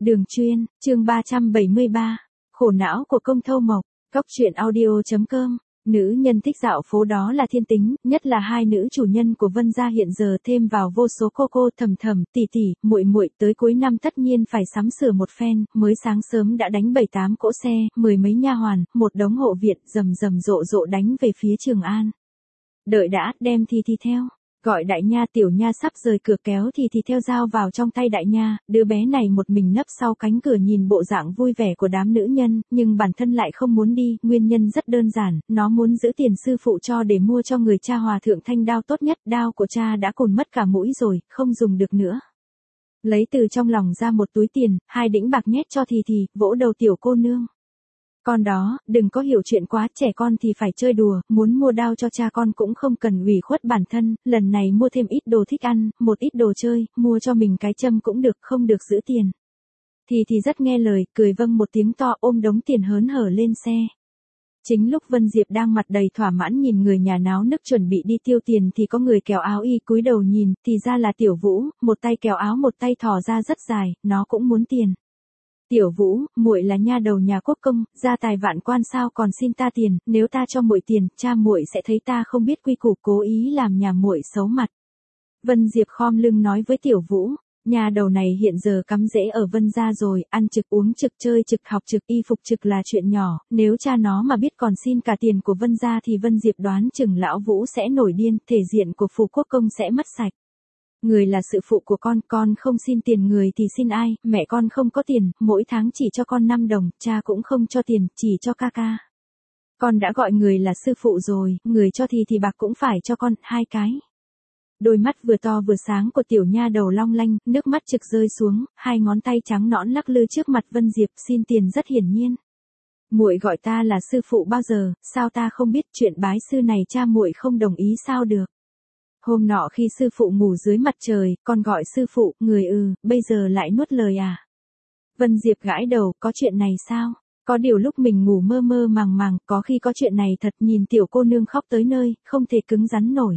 Đường Chuyên, chương 373. Khổ não của Công Thâu Mộc. Cóc truyện audio.com. Nữ nhân thích dạo phố đó là Thiên Tính, nhất là hai nữ chủ nhân của Vân gia hiện giờ thêm vào vô số cô thầm thầm, tỷ tỷ, muội muội, tới cuối năm tất nhiên phải sắm sửa một phen, mới sáng sớm đã đánh 7-8 cỗ xe, mười mấy nha hoàn, một đống hộ viện, rầm rộ đánh về phía Trường An. Đợi đã, đem thì theo. Gọi đại nha tiểu nha sắp rời cửa kéo thì theo dao vào trong tay đại nha, đứa bé này một mình nấp sau cánh cửa nhìn bộ dạng vui vẻ của đám nữ nhân, nhưng bản thân lại không muốn đi, nguyên nhân rất đơn giản, nó muốn giữ tiền sư phụ cho để mua cho người cha hòa thượng thanh đao tốt nhất, đao của cha đã cùn mất cả mũi rồi, không dùng được nữa. Lấy từ trong lòng ra một túi tiền, 2 đĩnh bạc nhét cho thì vỗ đầu tiểu cô nương. Con đó, đừng có hiểu chuyện quá, trẻ con thì phải chơi đùa, muốn mua đao cho cha con cũng không cần ủy khuất bản thân, lần này mua thêm ít đồ thích ăn, một ít đồ chơi, mua cho mình cái châm cũng được, không được giữ tiền. Thì rất nghe lời, cười vâng một tiếng to, ôm đống tiền hớn hở lên xe. Chính lúc Vân Diệp đang mặt đầy thỏa mãn nhìn người nhà náo nức chuẩn bị đi tiêu tiền thì có người kéo áo y cúi đầu nhìn, thì ra là Tiểu Vũ, một tay kéo áo một tay thò ra rất dài, nó cũng muốn tiền. Tiểu Vũ, muội là nha đầu nhà quốc công, gia tài vạn quan sao còn xin ta tiền, nếu ta cho muội tiền, cha muội sẽ thấy ta không biết quy củ, cố ý làm nhà muội xấu mặt. Vân Diệp khom lưng nói với Tiểu Vũ, nhà đầu này hiện giờ cắm rễ ở Vân gia rồi, ăn trực uống trực chơi trực học trực y phục trực là chuyện nhỏ, nếu cha nó mà biết còn xin cả tiền của Vân gia thì Vân Diệp đoán chừng lão Vũ sẽ nổi điên, thể diện của phủ quốc công sẽ mất sạch. Người là sự phụ của con không xin tiền người thì xin ai, mẹ con không có tiền, mỗi tháng chỉ cho con 5 đồng, cha cũng không cho tiền, chỉ cho ca. Con đã gọi người là sư phụ rồi, người cho thì bạc cũng phải cho con, 2 cái. Đôi mắt vừa to vừa sáng của tiểu nha đầu long lanh, nước mắt trực rơi xuống, 2 ngón tay trắng nõn lắc lư trước mặt Vân Diệp, xin tiền rất hiển nhiên. Muội gọi ta là sư phụ bao giờ, sao ta không biết, chuyện bái sư này cha muội không đồng ý sao được. Hôm nọ khi sư phụ ngủ dưới mặt trời, con gọi sư phụ, người bây giờ lại nuốt lời à? Vân Diệp gãi đầu, có chuyện này sao? Có điều lúc mình ngủ mơ màng, có khi có chuyện này thật, nhìn tiểu cô nương khóc tới nơi, không thể cứng rắn nổi.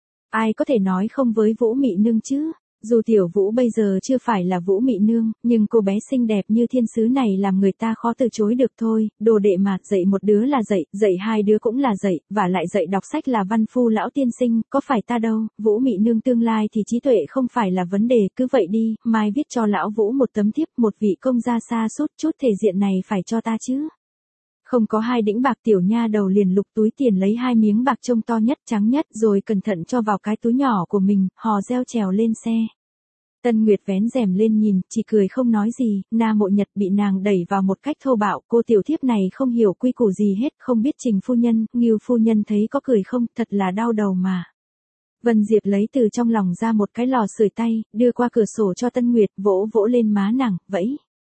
Ai có thể nói không với Vũ Mị Nương chứ? Dù Tiểu Vũ bây giờ chưa phải là Vũ Mị Nương, nhưng cô bé xinh đẹp như thiên sứ này làm người ta khó từ chối được thôi, đồ đệ mà, dạy một đứa là dạy 2 đứa cũng là dạy, và lại dạy đọc sách là văn phu lão tiên sinh, có phải ta đâu, Vũ Mị Nương tương lai thì trí tuệ không phải là vấn đề, cứ vậy đi, mai viết cho lão Vũ một tấm thiếp, một vị công gia xa sút chút thể diện này phải cho ta chứ. Không có 2 đĩnh bạc, tiểu nha đầu liền lục túi tiền lấy 2 miếng bạc trông to nhất trắng nhất rồi cẩn thận cho vào cái túi nhỏ của mình, hò reo trèo lên xe. Tân Nguyệt vén rèm lên nhìn, chỉ cười không nói gì, Na Mộ Nhật bị nàng đẩy vào một cách thô bạo, cô tiểu thiếp này không hiểu quy củ gì hết, không biết Trình phu nhân, Ngưu phu nhân thấy có cười không, thật là đau đầu mà. Vân Diệp lấy từ trong lòng ra một cái lò sưởi tay, đưa qua cửa sổ cho Tân Nguyệt, vỗ lên má nàng, vẫy.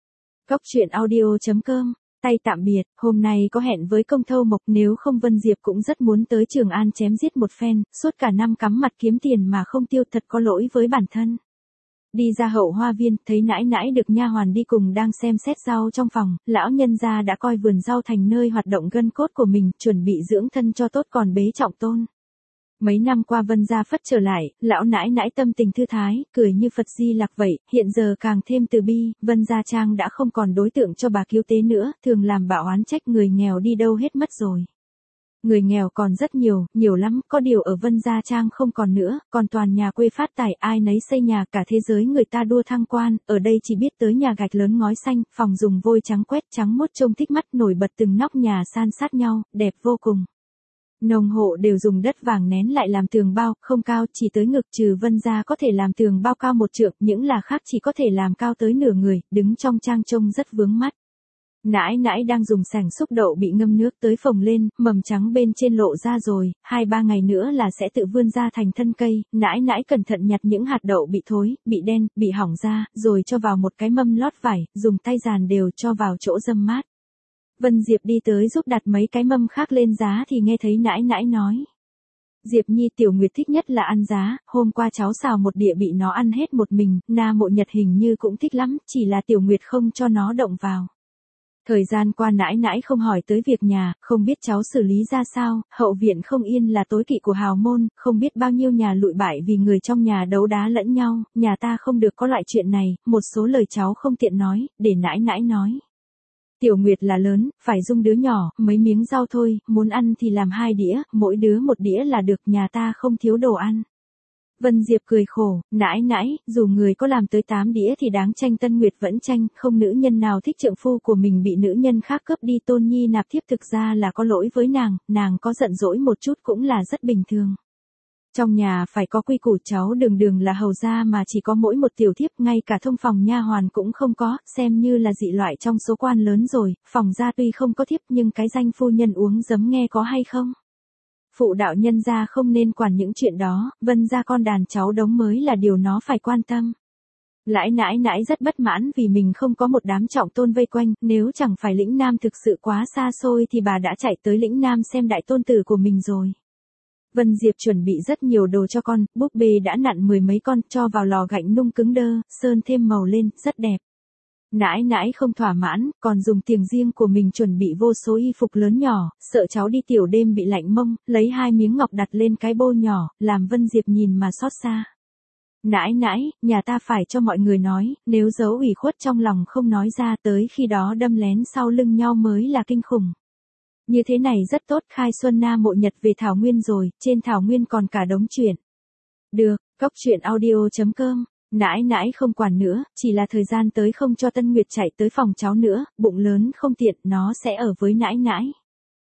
Cóc truyện audio.com. Tay tạm biệt, hôm nay có hẹn với Công Thâu Mộc, nếu không Vân Diệp cũng rất muốn tới Trường An chém giết một phen, suốt cả năm cắm mặt kiếm tiền mà không tiêu, thật có lỗi với bản thân. Đi ra hậu hoa viên, thấy nãi nãi được nha hoàn đi cùng đang xem xét rau trong phòng, lão nhân gia đã coi vườn rau thành nơi hoạt động gân cốt của mình, chuẩn bị dưỡng thân cho tốt còn bế trọng tôn. Mấy năm qua Vân gia phất trở lại, lão nãi nãi tâm tình thư thái, cười như Phật Di Lặc vậy, hiện giờ càng thêm từ bi, Vân gia trang đã không còn đối tượng cho bà cứu tế nữa, thường làm bà oán trách người nghèo đi đâu hết mất rồi. Người nghèo còn rất nhiều lắm, có điều ở Vân gia trang không còn nữa, còn toàn nhà quê phát tài, ai nấy xây nhà, cả thế giới người ta đua thăng quan, ở đây chỉ biết tới nhà gạch lớn ngói xanh, phòng dùng vôi trắng quét trắng mốt trông thích mắt, nổi bật từng nóc nhà san sát nhau, đẹp vô cùng. Nông hộ đều dùng đất vàng nén lại làm tường bao, không cao, chỉ tới ngực, trừ Vân gia có thể làm tường bao cao 1 trượng, những là khác chỉ có thể làm cao tới nửa người, đứng trong trang trông rất vướng mắt. Nãi nãi đang dùng sành xúc đậu bị ngâm nước tới phồng lên, mầm trắng bên trên lộ ra rồi, 2-3 ngày nữa là sẽ tự vươn ra thành thân cây, nãi nãi cẩn thận nhặt những hạt đậu bị thối, bị đen, bị hỏng ra, rồi cho vào một cái mâm lót vải, dùng tay dàn đều cho vào chỗ râm mát. Vân Diệp đi tới giúp đặt mấy cái mâm khác lên giá thì nghe thấy nãi nãi nói. Diệp Nhi, Tiểu Nguyệt thích nhất là ăn giá, hôm qua cháu xào một đĩa bị nó ăn hết một mình, Na Mộ Nhật hình như cũng thích lắm, chỉ là Tiểu Nguyệt không cho nó động vào. Thời gian qua nãi nãi không hỏi tới việc nhà, không biết cháu xử lý ra sao, hậu viện không yên là tối kỵ của hào môn, không biết bao nhiêu nhà lụi bại vì người trong nhà đấu đá lẫn nhau, nhà ta không được có loại chuyện này, một số lời cháu không tiện nói, để nãi nãi nói. Tiểu Nguyệt là lớn, phải dung đứa nhỏ, mấy miếng rau thôi, muốn ăn thì làm 2 đĩa, mỗi đứa 1 đĩa là được, nhà ta không thiếu đồ ăn. Vân Diệp cười khổ, nãi nãi, dù người có làm tới 8 đĩa thì đáng tranh Tân Nguyệt vẫn tranh, không nữ nhân nào thích trượng phu của mình bị nữ nhân khác cướp đi. Tôn Nhi nạp thiếp thực ra là có lỗi với nàng có giận dỗi một chút cũng là rất bình thường. Trong nhà phải có quy củ, cháu đường đường là hầu gia mà chỉ có mỗi một tiểu thiếp, ngay cả thông phòng nha hoàn cũng không có, xem như là dị loại trong số quan lớn rồi, phòng gia tuy không có thiếp nhưng cái danh phu nhân uống giấm nghe có hay không? Phụ đạo nhân gia không nên quản những chuyện đó, Vân gia con đàn cháu đống mới là điều nó phải quan tâm. Lãi nãi nãi rất bất mãn vì mình không có một đám trọng tôn vây quanh, nếu chẳng phải lĩnh nam thực sự quá xa xôi thì bà đã chạy tới lĩnh nam xem đại tôn tử của mình rồi. Vân Diệp chuẩn bị rất nhiều đồ cho con, búp bê đã nặn 10 mấy con, cho vào lò gạnh nung cứng đơ, sơn thêm màu lên, rất đẹp. Nãi nãi không thỏa mãn, còn dùng tiền riêng của mình chuẩn bị vô số y phục lớn nhỏ, sợ cháu đi tiểu đêm bị lạnh mông, lấy 2 miếng ngọc đặt lên cái bô nhỏ, làm Vân Diệp nhìn mà xót xa. Nãi nãi, nhà ta phải cho mọi người nói, nếu giấu ủy khuất trong lòng không nói ra, tới khi đó đâm lén sau lưng nhau mới là kinh khủng. Như thế này rất tốt, khai xuân na mộ nhật về Thảo Nguyên rồi, trên Thảo Nguyên còn cả đống chuyện. Được, cóc truyện audio.com. Nãi nãi không quản nữa, chỉ là thời gian tới không cho Tân Nguyệt chạy tới phòng cháu nữa, bụng lớn không tiện, nó sẽ ở với nãi nãi.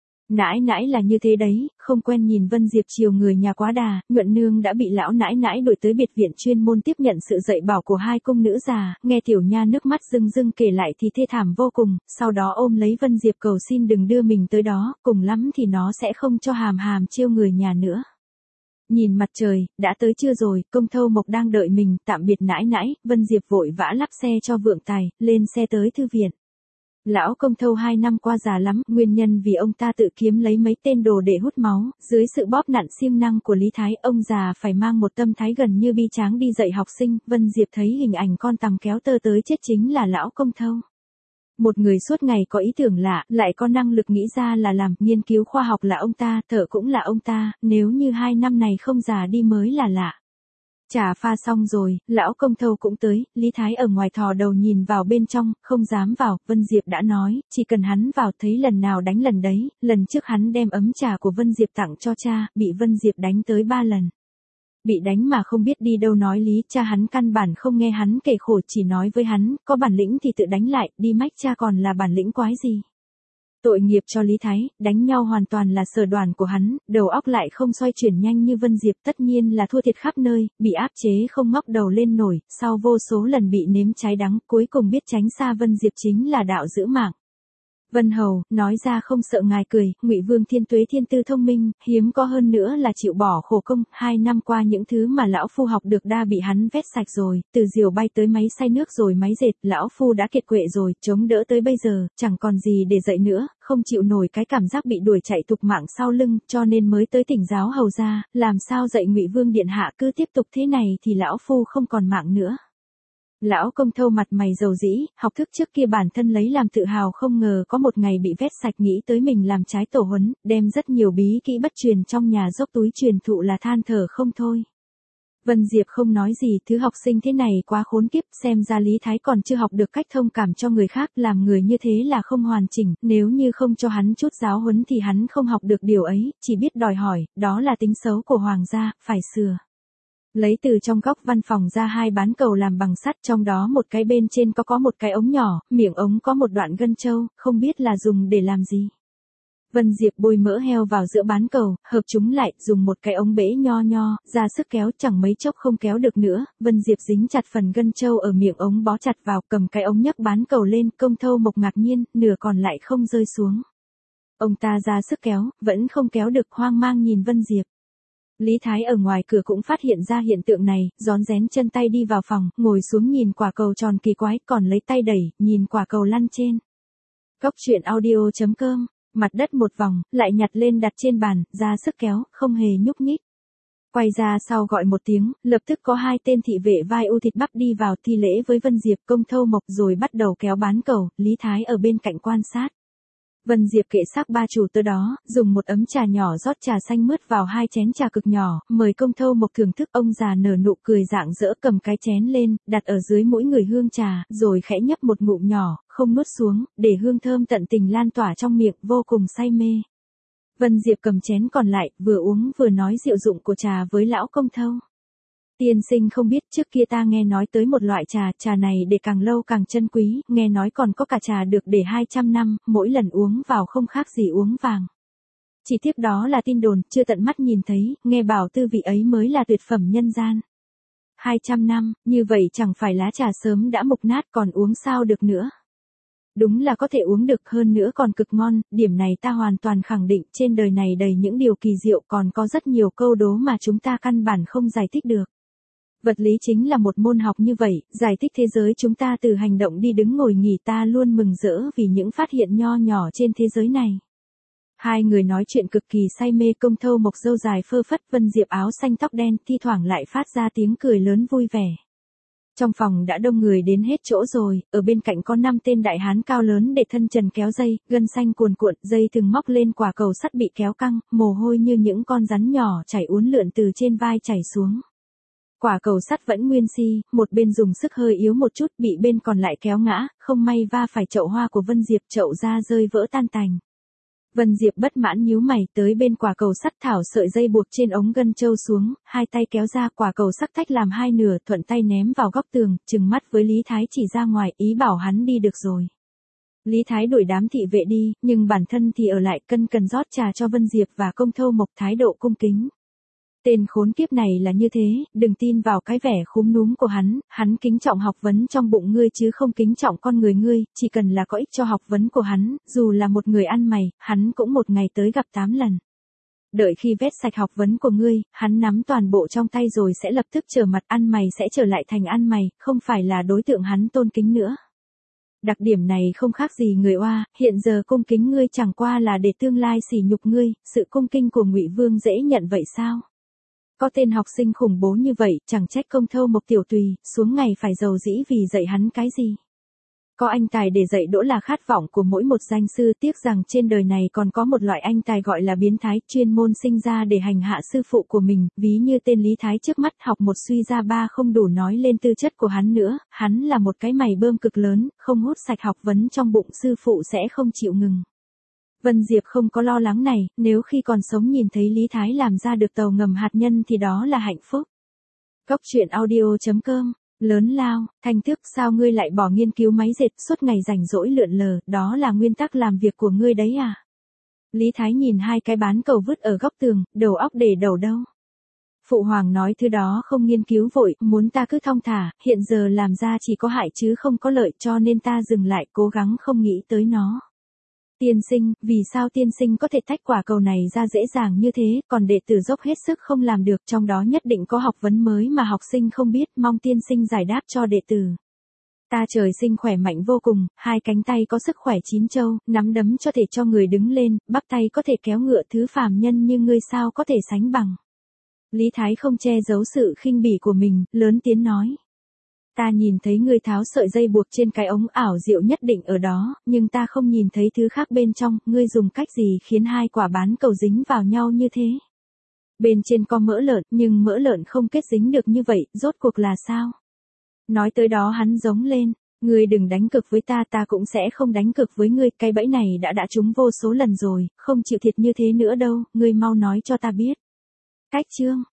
Nãi nãi là như thế đấy, không quen nhìn Vân Diệp chiều người nhà quá đà, Nhuận Nương đã bị lão nãi nãi đuổi tới biệt viện chuyên môn tiếp nhận sự dạy bảo của 2 cung nữ già, nghe tiểu nha nước mắt rưng rưng kể lại thì thê thảm vô cùng, sau đó ôm lấy Vân Diệp cầu xin đừng đưa mình tới đó, cùng lắm thì nó sẽ không cho hàm hàm trêu người nhà nữa. Nhìn mặt trời, đã tới trưa rồi, Công Thâu Mộc đang đợi mình, tạm biệt nãi nãi, Vân Diệp vội vã lắp xe cho vượng tài, lên xe tới thư viện. Lão Công Thâu 2 năm qua già lắm, nguyên nhân vì ông ta tự kiếm lấy mấy tên đồ để hút máu, dưới sự bóp nặn siêng năng của Lý Thái, ông già phải mang một tâm thái gần như bi tráng đi dạy học sinh, Vân Diệp thấy hình ảnh con tằm kéo tơ tới chết chính là lão Công Thâu. Một người suốt ngày có ý tưởng lạ, lại có năng lực nghĩ ra là làm, nghiên cứu khoa học là ông ta, thợ cũng là ông ta, nếu như 2 năm này không già đi mới là lạ. Trà pha xong rồi, lão Công Thâu cũng tới, Lý Thái ở ngoài thò đầu nhìn vào bên trong, không dám vào, Vân Diệp đã nói, chỉ cần hắn vào thấy lần nào đánh lần đấy, lần trước hắn đem ấm trà của Vân Diệp tặng cho cha, bị Vân Diệp đánh tới 3 lần. Bị đánh mà không biết đi đâu nói lý, cha hắn căn bản không nghe hắn kể khổ, chỉ nói với hắn, có bản lĩnh thì tự đánh lại, đi mách cha còn là bản lĩnh quái gì. Tội nghiệp cho Lý Thái, đánh nhau hoàn toàn là sở đoàn của hắn, đầu óc lại không xoay chuyển nhanh như Vân Diệp, tất nhiên là thua thiệt khắp nơi, bị áp chế không ngóc đầu lên nổi, sau vô số lần bị nếm trái đắng, cuối cùng biết tránh xa Vân Diệp chính là đạo giữ mạng. Vân Hầu, nói ra không sợ ngài cười, Ngụy Vương Thiên Tuế thiên tư thông minh, hiếm có hơn nữa là chịu bỏ khổ công, 2 năm qua những thứ mà lão phu học được đa bị hắn vét sạch rồi, từ diều bay tới máy xay nước rồi máy dệt, lão phu đã kiệt quệ rồi, chống đỡ tới bây giờ, chẳng còn gì để dạy nữa, không chịu nổi cái cảm giác bị đuổi chạy tục mạng sau lưng, cho nên mới tới thỉnh giáo hầu gia, làm sao dạy Ngụy Vương điện hạ, cứ tiếp tục thế này thì lão phu không còn mạng nữa. Lão Công Thâu mặt mày dầu dĩ, học thức trước kia bản thân lấy làm tự hào, không ngờ có một ngày bị vét sạch, nghĩ tới mình làm trái tổ huấn, đem rất nhiều bí kỹ bất truyền trong nhà dốc túi truyền thụ là than thở không thôi. Vân Diệp không nói gì, thứ học sinh thế này quá khốn kiếp, xem ra Lý Thái còn chưa học được cách thông cảm cho người khác, làm người như thế là không hoàn chỉnh, nếu như không cho hắn chút giáo huấn thì hắn không học được điều ấy, chỉ biết đòi hỏi, đó là tính xấu của hoàng gia, phải sửa. Lấy từ trong góc văn phòng ra 2 bán cầu làm bằng sắt, trong đó một cái bên trên có một cái ống nhỏ, miệng ống có một đoạn gân trâu, không biết là dùng để làm gì. Vân Diệp bôi mỡ heo vào giữa bán cầu, hợp chúng lại, dùng một cái ống bể nho, ra sức kéo, chẳng mấy chốc không kéo được nữa, Vân Diệp dính chặt phần gân trâu ở miệng ống bó chặt vào, cầm cái ống nhấc bán cầu lên, Công Thâu Mộc ngạc nhiên, nửa còn lại không rơi xuống. Ông ta ra sức kéo, vẫn không kéo được, hoang mang nhìn Vân Diệp. Lý Thái ở ngoài cửa cũng phát hiện ra hiện tượng này, rón rén chân tay đi vào phòng, ngồi xuống nhìn quả cầu tròn kỳ quái, còn lấy tay đẩy, nhìn quả cầu lăn trên. Cóc truyện audio.com, mặt đất một vòng, lại nhặt lên đặt trên bàn, ra sức kéo, không hề nhúc nhích. Quay ra sau gọi một tiếng, lập tức có 2 tên thị vệ vai u thịt bắp đi vào thi lễ với Vân Diệp Công Thâu Mộc rồi bắt đầu kéo bán cầu, Lý Thái ở bên cạnh quan sát. Vân Diệp kệ xác ba chủ tớ đó, dùng một ấm trà nhỏ rót trà xanh mướt vào 2 chén trà cực nhỏ, mời Công Thâu Mộc thưởng thức. Ông già nở nụ cười rạng rỡ cầm cái chén lên, đặt ở dưới mũi người hương trà, rồi khẽ nhấp một ngụm nhỏ, không nuốt xuống, để hương thơm tận tình lan tỏa trong miệng, vô cùng say mê. Vân Diệp cầm chén còn lại, vừa uống vừa nói diệu dụng của trà với lão Công Thâu. Tiên sinh không biết, trước kia ta nghe nói tới một loại trà này để càng lâu càng chân quý, nghe nói còn có cả trà được để 200 năm, mỗi lần uống vào không khác gì uống vàng. Chỉ tiếc đó là tin đồn, chưa tận mắt nhìn thấy, nghe bảo tư vị ấy mới là tuyệt phẩm nhân gian. 200 năm, như vậy chẳng phải lá trà sớm đã mục nát còn uống sao được nữa. Đúng là có thể uống được, hơn nữa còn cực ngon, điểm này ta hoàn toàn khẳng định. Trên đời này đầy những điều kỳ diệu, còn có rất nhiều câu đố mà chúng ta căn bản không giải thích được. Vật lý chính là một môn học như vậy, giải thích thế giới chúng ta từ hành động đi đứng ngồi nghỉ. Ta luôn mừng rỡ vì những phát hiện nho nhỏ trên thế giới này. 2 người nói chuyện cực kỳ say mê. Công Thâu Mộc râu dài phơ phất, Vân Diệp áo xanh tóc đen, thi thoảng lại phát ra tiếng cười lớn vui vẻ. Trong phòng đã đông người đến hết chỗ rồi, ở bên cạnh có 5 tên đại hán cao lớn để thân trần kéo dây, gân xanh cuồn cuộn, dây thừng móc lên, quả cầu sắt bị kéo căng, mồ hôi như những con rắn nhỏ chảy uốn lượn từ trên vai chảy xuống. Quả cầu sắt vẫn nguyên si, một bên dùng sức hơi yếu một chút, bị bên còn lại kéo ngã, không may va phải chậu hoa của Vân Diệp, chậu ra rơi vỡ tan tành. Vân Diệp bất mãn nhíu mày, tới bên quả cầu sắt thảo sợi dây buộc trên ống gân châu xuống, 2 tay kéo ra, quả cầu sắt tách làm 2 nửa, thuận tay ném vào góc tường, trừng mắt với Lý Thái chỉ ra ngoài, ý bảo hắn đi được rồi. Lý Thái đuổi đám thị vệ đi, nhưng bản thân thì ở lại, cần rót trà cho Vân Diệp và Công Thâu Mộc, thái độ cung kính. Tên khốn kiếp này là như thế, đừng tin vào cái vẻ khúm núm của hắn kính trọng học vấn trong bụng ngươi chứ không kính trọng con người ngươi, chỉ cần là có ích cho học vấn của hắn, dù là một người ăn mày, hắn cũng một ngày tới gặp 8 lần. Đợi khi vét sạch học vấn của ngươi, hắn nắm toàn bộ trong tay rồi sẽ lập tức trở mặt, ăn mày sẽ trở lại thành ăn mày, không phải là đối tượng hắn tôn kính nữa. Đặc điểm này không khác gì người oa, hiện giờ cung kính ngươi chẳng qua là để tương lai sỉ nhục ngươi, sự cung kính của Ngụy Vương dễ nhận vậy sao? Có tên học sinh khủng bố như vậy, chẳng trách Công Thâu Mộc tiểu tùy, xuống ngày phải giàu dĩ vì dạy hắn cái gì. Có anh tài để dạy đỗ là khát vọng của mỗi một danh sư, tiếc rằng trên đời này còn có một loại anh tài gọi là biến thái, chuyên môn sinh ra để hành hạ sư phụ của mình, ví như tên Lý Thái trước mắt, học một suy ra ba không đủ nói lên tư chất của hắn nữa, hắn là một cái mày bơm cực lớn, không hút sạch học vấn trong bụng sư phụ sẽ không chịu ngừng. Vân Diệp không có lo lắng này, nếu khi còn sống nhìn thấy Lý Thái làm ra được tàu ngầm hạt nhân thì đó là hạnh phúc. Góc truyện audio.com. Lớn lao, Thanh Thức, sao ngươi lại bỏ nghiên cứu máy dệt, suốt ngày rảnh rỗi lượn lờ, đó là nguyên tắc làm việc của ngươi đấy à? Lý Thái nhìn 2 cái bán cầu vứt ở góc tường, đầu óc để đầu đâu. Phụ hoàng nói thứ đó không nghiên cứu vội, muốn ta cứ thong thả, hiện giờ làm ra chỉ có hại chứ không có lợi, cho nên ta dừng lại, cố gắng không nghĩ tới nó. Tiên sinh, vì sao tiên sinh có thể tách quả cầu này ra dễ dàng như thế, còn đệ tử dốc hết sức không làm được, trong đó nhất định có học vấn mới mà học sinh không biết, mong tiên sinh giải đáp cho đệ tử. Ta trời sinh khỏe mạnh vô cùng, 2 cánh tay có sức khỏe 9 châu, nắm đấm cho thể cho người đứng lên, bắp tay có thể kéo ngựa, thứ phàm nhân như ngươi sao có thể sánh bằng. Lý Thái không che giấu sự khinh bỉ của mình, lớn tiếng nói. Ta nhìn thấy ngươi tháo sợi dây buộc trên cái ống ảo diệu nhất định ở đó, nhưng ta không nhìn thấy thứ khác bên trong, ngươi dùng cách gì khiến 2 quả bán cầu dính vào nhau như thế? Bên trên có mỡ lợn, nhưng mỡ lợn không kết dính được như vậy, rốt cuộc là sao? Nói tới đó hắn giống lên, ngươi đừng đánh cược với ta, ta cũng sẽ không đánh cược với ngươi, cái bẫy này đã trúng vô số lần rồi, không chịu thiệt như thế nữa đâu, ngươi mau nói cho ta biết. Cách chương